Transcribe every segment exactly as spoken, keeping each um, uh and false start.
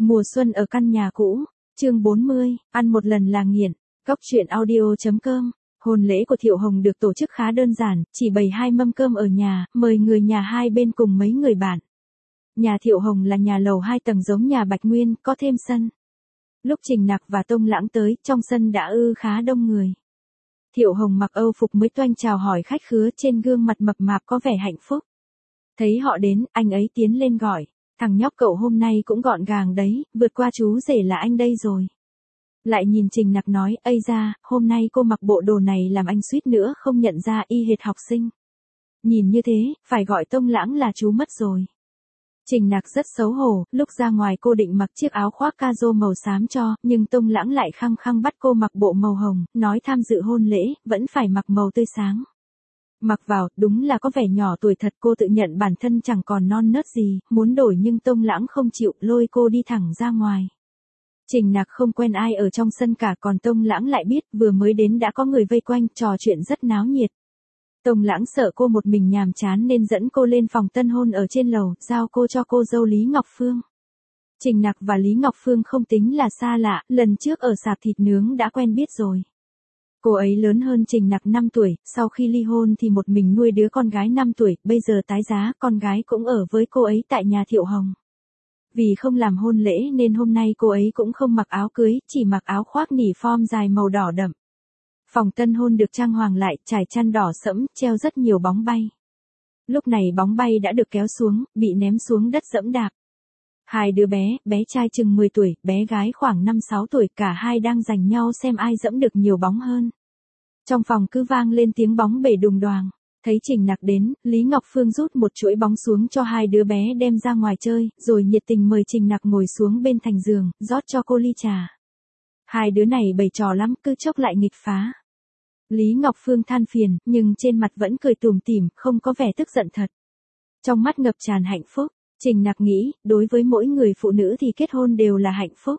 Mùa xuân ở căn nhà cũ, chương bốn mươi, ăn một lần là nghiện. Góc truyện audio chấm com. Hôn lễ của Thiệu Hồng được tổ chức khá đơn giản, chỉ bày hai mâm cơm ở nhà, mời người nhà hai bên cùng mấy người bạn. Nhà Thiệu Hồng là nhà lầu hai tầng giống nhà Bạch Nguyên, có thêm sân. Lúc Trình Nặc và Tông Lãng tới, trong sân đã ư khá đông người. Thiệu Hồng mặc âu phục mới toanh chào hỏi khách khứa, trên gương mặt mập mạp có vẻ hạnh phúc. Thấy họ đến, anh ấy tiến lên gọi, thằng nhóc cậu hôm nay cũng gọn gàng đấy, vượt qua chú rể là anh đây rồi. Lại nhìn Trình Nặc nói, ây da, hôm nay cô mặc bộ đồ này làm anh suýt nữa không nhận ra, y hệt học sinh. Nhìn như thế, phải gọi Tông Lãng là chú mất rồi. Trình Nặc rất xấu hổ, lúc ra ngoài cô định mặc chiếc áo khoác caro màu xám cho, nhưng Tông Lãng lại khăng khăng bắt cô mặc bộ màu hồng, nói tham dự hôn lễ, vẫn phải mặc màu tươi sáng. Mặc vào, đúng là có vẻ nhỏ tuổi thật, cô tự nhận bản thân chẳng còn non nớt gì, muốn đổi nhưng Tông Lãng không chịu, lôi cô đi thẳng ra ngoài. Trình Nặc không quen ai ở trong sân cả, còn Tông Lãng lại biết, vừa mới đến đã có người vây quanh, trò chuyện rất náo nhiệt. Tông Lãng sợ cô một mình nhàm chán nên dẫn cô lên phòng tân hôn ở trên lầu, giao cô cho cô dâu Lý Ngọc Phương. Trình Nặc và Lý Ngọc Phương không tính là xa lạ, lần trước ở sạp thịt nướng đã quen biết rồi. Cô ấy lớn hơn Trình Nặc năm tuổi, sau khi ly hôn thì một mình nuôi đứa con gái năm tuổi, bây giờ tái giá, con gái cũng ở với cô ấy tại nhà Thiệu Hồng. Vì không làm hôn lễ nên hôm nay cô ấy cũng không mặc áo cưới, chỉ mặc áo khoác nỉ form dài màu đỏ đậm. Phòng tân hôn được trang hoàng lại, trải chăn đỏ sẫm, treo rất nhiều bóng bay. Lúc này bóng bay đã được kéo xuống, bị ném xuống đất dẫm đạp. Hai đứa bé, bé trai chừng mười tuổi, bé gái khoảng năm sáu tuổi, cả hai đang giành nhau xem ai dẫm được nhiều bóng hơn. Trong phòng cứ vang lên tiếng bóng bể đùng đoàng. Thấy Trình Nặc đến, Lý Ngọc Phương rút một chuỗi bóng xuống cho hai đứa bé đem ra ngoài chơi, rồi nhiệt tình mời Trình Nặc ngồi xuống bên thành giường, rót cho cô ly trà. Hai đứa này bày trò lắm, cứ chốc lại nghịch phá. Lý Ngọc Phương than phiền, nhưng trên mặt vẫn cười tủm tỉm, không có vẻ tức giận thật. Trong mắt ngập tràn hạnh phúc, Trình Nặc nghĩ, đối với mỗi người phụ nữ thì kết hôn đều là hạnh phúc.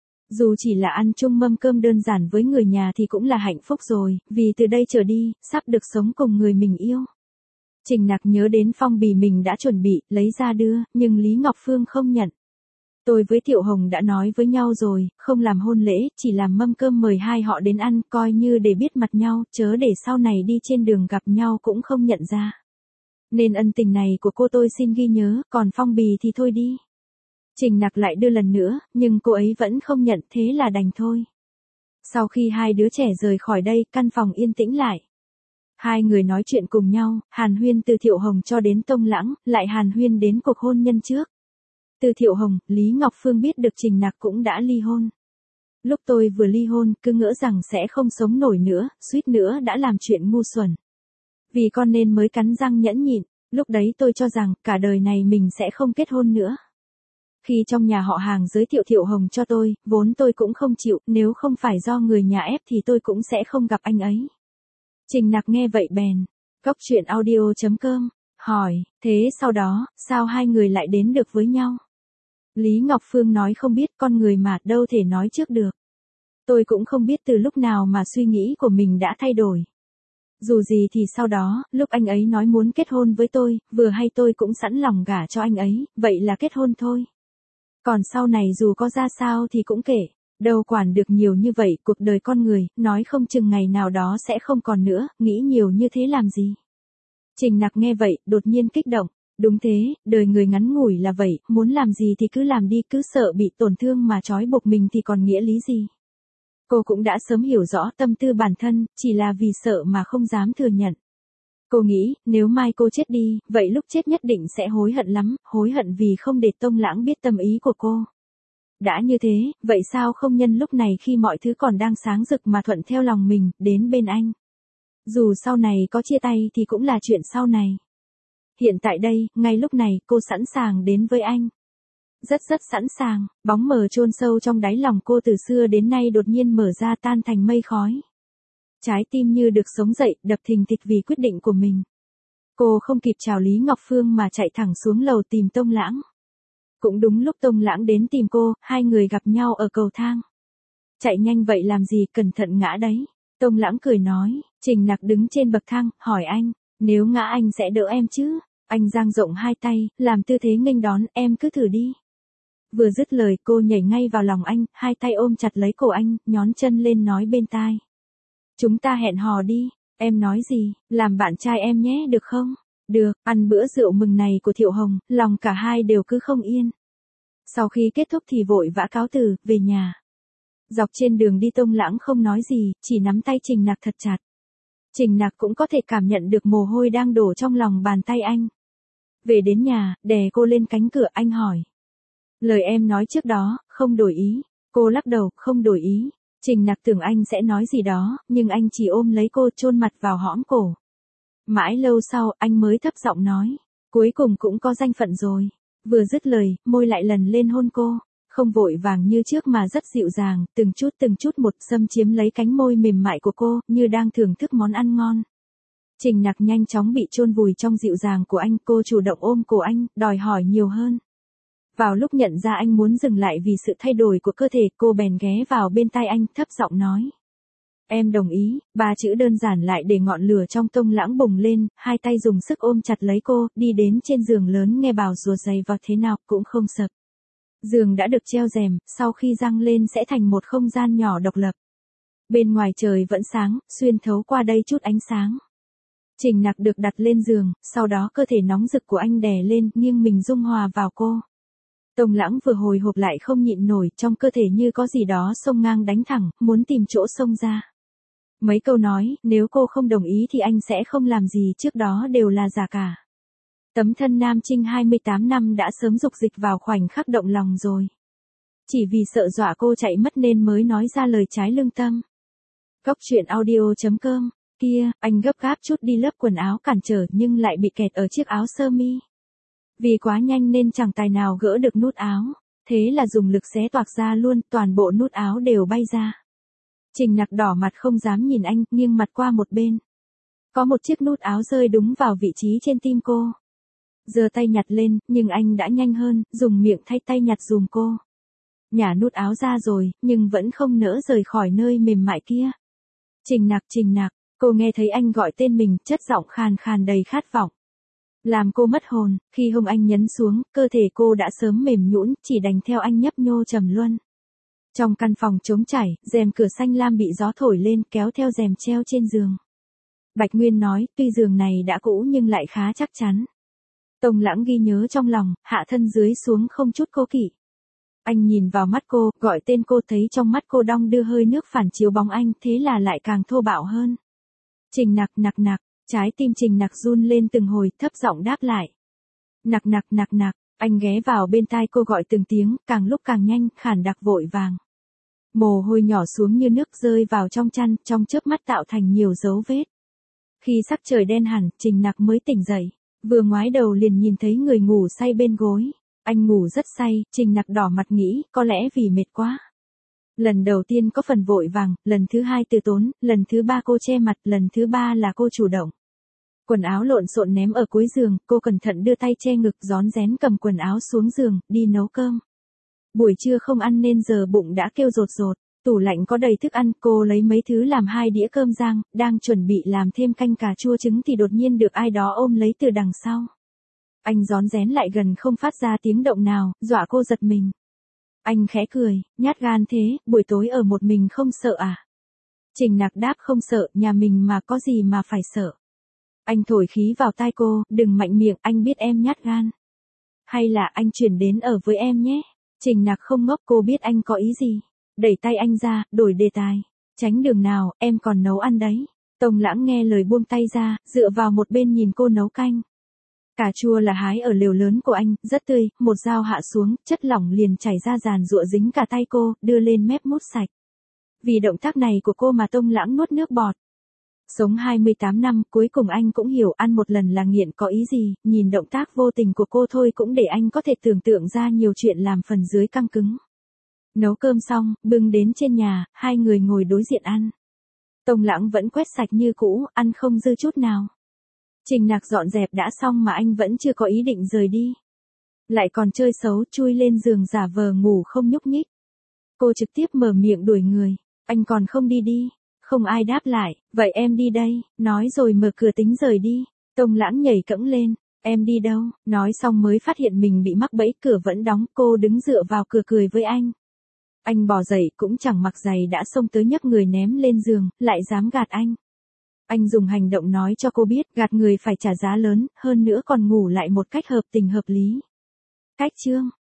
Dù chỉ là ăn chung mâm cơm đơn giản với người nhà thì cũng là hạnh phúc rồi, vì từ đây trở đi, sắp được sống cùng người mình yêu. Trình Nặc nhớ đến phong bì mình đã chuẩn bị, lấy ra đưa, nhưng Lý Ngọc Phương không nhận. Tôi với Thiệu Hồng đã nói với nhau rồi, không làm hôn lễ, chỉ làm mâm cơm mời hai họ đến ăn, coi như để biết mặt nhau, chớ để sau này đi trên đường gặp nhau cũng không nhận ra. Nên ân tình này của cô tôi xin ghi nhớ, còn phong bì thì thôi đi. Trình Nặc lại đưa lần nữa, nhưng cô ấy vẫn không nhận, thế là đành thôi. Sau khi hai đứa trẻ rời khỏi đây, căn phòng yên tĩnh lại. Hai người nói chuyện cùng nhau, hàn huyên từ Thiệu Hồng cho đến Tông Lãng, lại hàn huyên đến cuộc hôn nhân trước. Từ Thiệu Hồng, Lý Ngọc Phương biết được Trình Nặc cũng đã ly hôn. Lúc tôi vừa ly hôn, cứ ngỡ rằng sẽ không sống nổi nữa, suýt nữa đã làm chuyện ngu xuẩn. Vì con nên mới cắn răng nhẫn nhịn, lúc đấy tôi cho rằng, cả đời này mình sẽ không kết hôn nữa. Khi trong nhà họ hàng giới thiệu Thiệu Hồng cho tôi, vốn tôi cũng không chịu, nếu không phải do người nhà ép thì tôi cũng sẽ không gặp anh ấy. Trình Nặc nghe vậy bèn, góc truyện audio chấm com, hỏi, thế sau đó, sao hai người lại đến được với nhau? Lý Ngọc Phương nói không biết, con người mà, đâu thể nói trước được. Tôi cũng không biết từ lúc nào mà suy nghĩ của mình đã thay đổi. Dù gì thì sau đó, lúc anh ấy nói muốn kết hôn với tôi, vừa hay tôi cũng sẵn lòng gả cho anh ấy, vậy là kết hôn thôi. Còn sau này dù có ra sao thì cũng kệ, đâu quản được nhiều như vậy, cuộc đời con người, nói không chừng ngày nào đó sẽ không còn nữa, nghĩ nhiều như thế làm gì. Trình Nặc nghe vậy, đột nhiên kích động, đúng thế, đời người ngắn ngủi là vậy, muốn làm gì thì cứ làm đi, cứ sợ bị tổn thương mà trói buộc mình thì còn nghĩa lý gì. Cô cũng đã sớm hiểu rõ tâm tư bản thân, chỉ là vì sợ mà không dám thừa nhận. Cô nghĩ, nếu mai cô chết đi, vậy lúc chết nhất định sẽ hối hận lắm, hối hận vì không để Tông Lãng biết tâm ý của cô. Đã như thế, vậy sao không nhân lúc này khi mọi thứ còn đang sáng rực mà thuận theo lòng mình, đến bên anh. Dù sau này có chia tay thì cũng là chuyện sau này. Hiện tại đây, ngay lúc này, cô sẵn sàng đến với anh. Rất rất sẵn sàng, bóng mờ chôn sâu trong đáy lòng cô từ xưa đến nay đột nhiên mở ra tan thành mây khói. Trái tim như được sống dậy, đập thình thịch vì quyết định của mình. Cô không kịp chào Lý Ngọc Phương mà chạy thẳng xuống lầu tìm Tông Lãng. Cũng đúng lúc Tông Lãng đến tìm cô, hai người gặp nhau ở cầu thang. Chạy nhanh vậy làm gì, cẩn thận ngã đấy. Tông Lãng cười nói, Trình Nặc đứng trên bậc thang, hỏi anh, nếu ngã anh sẽ đỡ em chứ? Anh dang rộng hai tay, làm tư thế nghênh đón, em cứ thử đi. Vừa dứt lời cô nhảy ngay vào lòng anh, hai tay ôm chặt lấy cổ anh, nhón chân lên nói bên tai. Chúng ta hẹn hò đi, em nói gì, làm bạn trai em nhé được không? Được, ăn bữa rượu mừng này của Thiệu Hồng, lòng cả hai đều cứ không yên. Sau khi kết thúc thì vội vã cáo từ, về nhà. Dọc trên đường đi Tông Lãng không nói gì, chỉ nắm tay Trình Nặc thật chặt. Trình Nặc cũng có thể cảm nhận được mồ hôi đang đổ trong lòng bàn tay anh. Về đến nhà, đè cô lên cánh cửa anh hỏi. Lời em nói trước đó, không đổi ý. Cô lắc đầu, không đổi ý. Trình Nặc tưởng anh sẽ nói gì đó, nhưng anh chỉ ôm lấy cô chôn mặt vào hõm cổ. Mãi lâu sau, anh mới thấp giọng nói. Cuối cùng cũng có danh phận rồi. Vừa dứt lời, môi lại lần lên hôn cô. Không vội vàng như trước mà rất dịu dàng, từng chút từng chút một xâm chiếm lấy cánh môi mềm mại của cô, như đang thưởng thức món ăn ngon. Trình Nặc nhanh chóng bị chôn vùi trong dịu dàng của anh, cô chủ động ôm cổ anh, đòi hỏi nhiều hơn. Vào lúc nhận ra anh muốn dừng lại vì sự thay đổi của cơ thể, cô bèn ghé vào bên tai anh, thấp giọng nói. Em đồng ý, ba chữ đơn giản lại để ngọn lửa trong Tông Lãng bùng lên, hai tay dùng sức ôm chặt lấy cô, đi đến trên giường lớn nghe bảo rùa dày vào thế nào cũng không sập. Giường đã được treo rèm, sau khi răng lên sẽ thành một không gian nhỏ độc lập. Bên ngoài trời vẫn sáng, xuyên thấu qua đây chút ánh sáng. Trình Nặc được đặt lên giường, sau đó cơ thể nóng rực của anh đè lên, nghiêng mình dung hòa vào cô. Tông Lãng vừa hồi hộp lại không nhịn nổi, trong cơ thể như có gì đó xông ngang đánh thẳng, muốn tìm chỗ xông ra. Mấy câu nói, nếu cô không đồng ý thì anh sẽ không làm gì, trước đó đều là giả cả. Tấm thân nam trinh hai mươi tám năm đã sớm dục dịch vào khoảnh khắc động lòng rồi. Chỉ vì sợ dọa cô chạy mất nên mới nói ra lời trái lương tâm. Cóc truyện audio chấm com. Kia, anh gấp gáp chút đi lớp quần áo cản trở nhưng lại bị kẹt ở chiếc áo sơ mi. Vì quá nhanh nên chẳng tài nào gỡ được nút áo. Thế là dùng lực xé toạc ra luôn, toàn bộ nút áo đều bay ra. Trình Nặc đỏ mặt không dám nhìn anh, nghiêng mặt qua một bên. Có một chiếc nút áo rơi đúng vào vị trí trên tim cô. Giơ tay nhặt lên, nhưng anh đã nhanh hơn, dùng miệng thay tay nhặt dùm cô. Nhả nút áo ra rồi, nhưng vẫn không nỡ rời khỏi nơi mềm mại kia. Trình Nặc, Trình Nặc, cô nghe thấy anh gọi tên mình, chất giọng khàn khàn đầy khát vọng. Làm cô mất hồn, khi hông anh nhấn xuống, cơ thể cô đã sớm mềm nhũn, chỉ đành theo anh nhấp nhô trầm luân. Trong căn phòng trống trải, rèm cửa xanh lam bị gió thổi lên, kéo theo rèm treo trên giường. Bạch Nguyên nói, tuy giường này đã cũ nhưng lại khá chắc chắn. Tông Lãng ghi nhớ trong lòng, hạ thân dưới xuống không chút cố kỵ. Anh nhìn vào mắt cô, gọi tên cô, thấy trong mắt cô đong đưa hơi nước phản chiếu bóng anh, thế là lại càng thô bạo hơn. Trình Nặc, Nặc Nặc, trái tim Trình Nặc run lên từng hồi, thấp giọng đáp lại. Nặc Nặc, Nặc Nặc, anh ghé vào bên tai cô gọi từng tiếng, càng lúc càng nhanh, khản đặc vội vàng. Mồ hôi nhỏ xuống như nước rơi vào trong chăn, trong chớp mắt tạo thành nhiều dấu vết. Khi sắc trời đen hẳn, Trình Nặc mới tỉnh dậy. Vừa ngoái đầu liền nhìn thấy người ngủ say bên gối. Anh ngủ rất say, Trình Nặc đỏ mặt nghĩ, có lẽ vì mệt quá. Lần đầu tiên có phần vội vàng, lần thứ hai từ tốn, lần thứ ba cô che mặt, lần thứ ba là cô chủ động. Quần áo lộn xộn ném ở cuối giường, cô cẩn thận đưa tay che ngực, rón rén cầm quần áo xuống giường, đi nấu cơm. Buổi trưa không ăn nên giờ bụng đã kêu rột rột. Tủ lạnh có đầy thức ăn, cô lấy mấy thứ làm hai đĩa cơm rang, đang chuẩn bị làm thêm canh cà chua trứng thì đột nhiên được ai đó ôm lấy từ đằng sau. Anh rón rén lại gần không phát ra tiếng động nào, dọa cô giật mình. Anh khẽ cười, nhát gan thế, buổi tối ở một mình không sợ à? Trình Nặc đáp không sợ, nhà mình mà có gì mà phải sợ. Anh thổi khí vào tai cô, đừng mạnh miệng, anh biết em nhát gan. Hay là anh chuyển đến ở với em nhé? Trình Nặc không ngốc, cô biết anh có ý gì. Đẩy tay anh ra, đổi đề tài. Tránh đường nào, em còn nấu ăn đấy. Tông Lãng nghe lời buông tay ra, dựa vào một bên nhìn cô nấu canh. Cà chua là hái ở lều lớn của anh, rất tươi, một dao hạ xuống, chất lỏng liền chảy ra giàn giụa dính cả tay cô, đưa lên mép mút sạch. Vì động tác này của cô mà Tông Lãng nuốt nước bọt. Sống hai mươi tám năm, cuối cùng anh cũng hiểu ăn một lần là nghiện có ý gì, nhìn động tác vô tình của cô thôi cũng để anh có thể tưởng tượng ra nhiều chuyện làm phần dưới căng cứng. Nấu cơm xong, bưng đến trên nhà, hai người ngồi đối diện ăn. Tông Lãng vẫn quét sạch như cũ, ăn không dư chút nào. Trình Nặc dọn dẹp đã xong mà anh vẫn chưa có ý định rời đi. Lại còn chơi xấu, chui lên giường giả vờ ngủ không nhúc nhích. Cô trực tiếp mở miệng đuổi người, anh còn không đi đi. Không ai đáp lại, vậy em đi đây, nói rồi mở cửa tính rời đi. Tông Lãng nhảy cẫng lên, Em đi đâu? Nói xong mới phát hiện mình bị mắc bẫy, cửa vẫn đóng, cô đứng dựa vào cửa cười với anh. Anh bò dậy cũng chẳng mặc giày đã xông tới nhấc người ném lên giường, lại dám gạt anh. Anh dùng hành động nói cho cô biết gạt người phải trả giá lớn, hơn nữa còn ngủ lại một cách hợp tình hợp lý. Cách chương